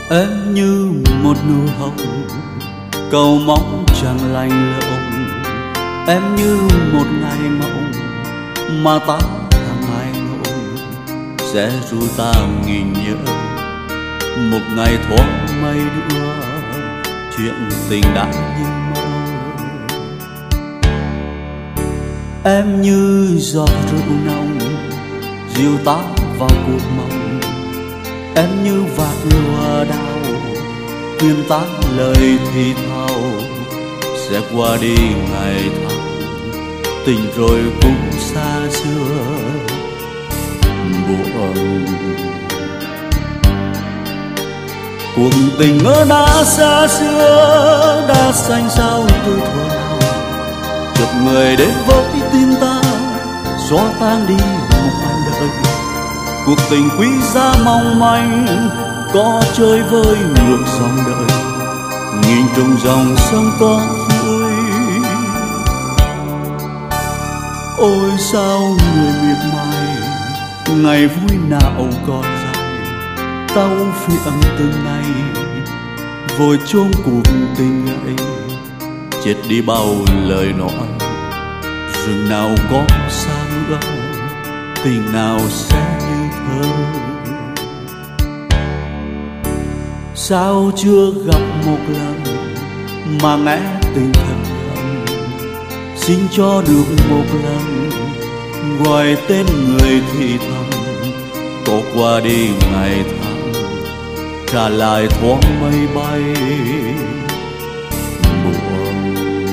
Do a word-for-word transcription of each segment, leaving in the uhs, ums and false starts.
Em như một nụ hồng cầu mong chẳng lành lộng, em như một ngày mộng mà ta hàng ngày ngộng, sẽ ru ta nghìn nhớ một ngày thoáng mây đưa chuyện tình đã như mơ. Em như giọt rượu nồng dìu ta vào cuộc mộng, em như vạt lúa đau khuyên ta lời thì thào, sẽ qua đi ngày tháng tình rồi cũng xa xưa buồn. Cuộc tình ngỡ đã xa xưa đã xanh sao từ thuở nào, chợt người đến với tim ta xóa tan đi một mảnh đời. Cuộc tình quý giá mong manh có chơi với ngược dòng đời, nghìn trùng dòng sông có vui. Ôi sao người miệt mài ngày vui nào còn dài, tao phiền từng ngày vội chôn cuộc tình ấy. Chết đi bao lời nói, rừng nào có xa nữa, tình nào sẽ như thơ. Sao chưa gặp một lần mà nghe tình thật thầm, xin cho được một lần gọi tên người thì thầm. Có qua đi ngày tháng trả lại thoáng mây bay buồn.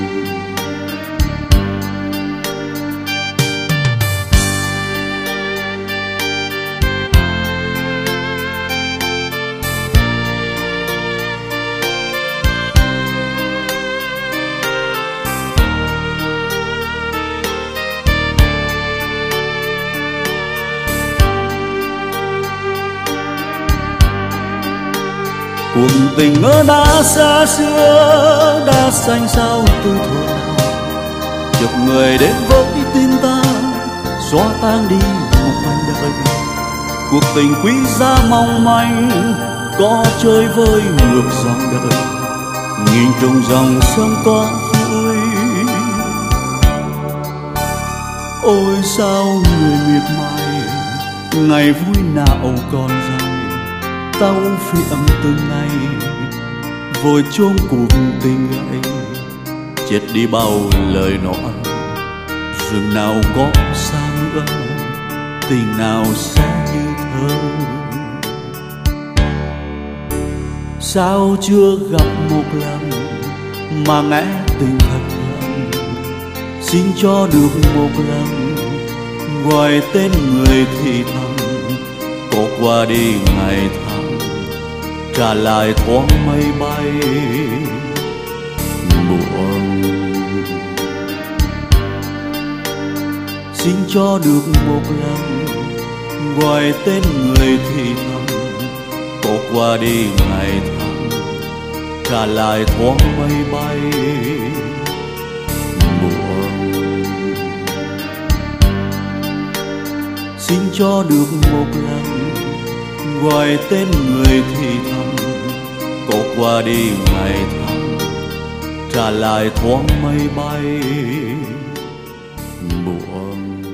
Cuộc tình ngỡ đã xa xưa đã xanh sao từ thuở nào, chợt người đến với tim ta xóa tan đi một mảnh đời. Cuộc tình quý giá mong manh có chơi với ngược dòng đời, nghìn trùng dòng sông có vui. Ôi sao người miệt mài ngày vui nào còn dài, tao phiền từng ngày vội chôn cuộc tình ấy. Chết đi bao lời nói, rừng nào có xa nữa, tình nào sẽ như thơ. Sao chưa gặp một lần mà nghe tình thật lòng, xin cho được một lần gọi tên người thì thầm. Có qua đi ngày tháng trả lại thoáng mây bay buồn. Xin cho được một lần gọi tên người thì thầm. Có qua đi ngày tháng trả lại thoáng mây bay buồn. Xin cho được một lần gọi tên người thì thầm. Có qua đi ngày tháng trả lại thoáng mây bay buồn.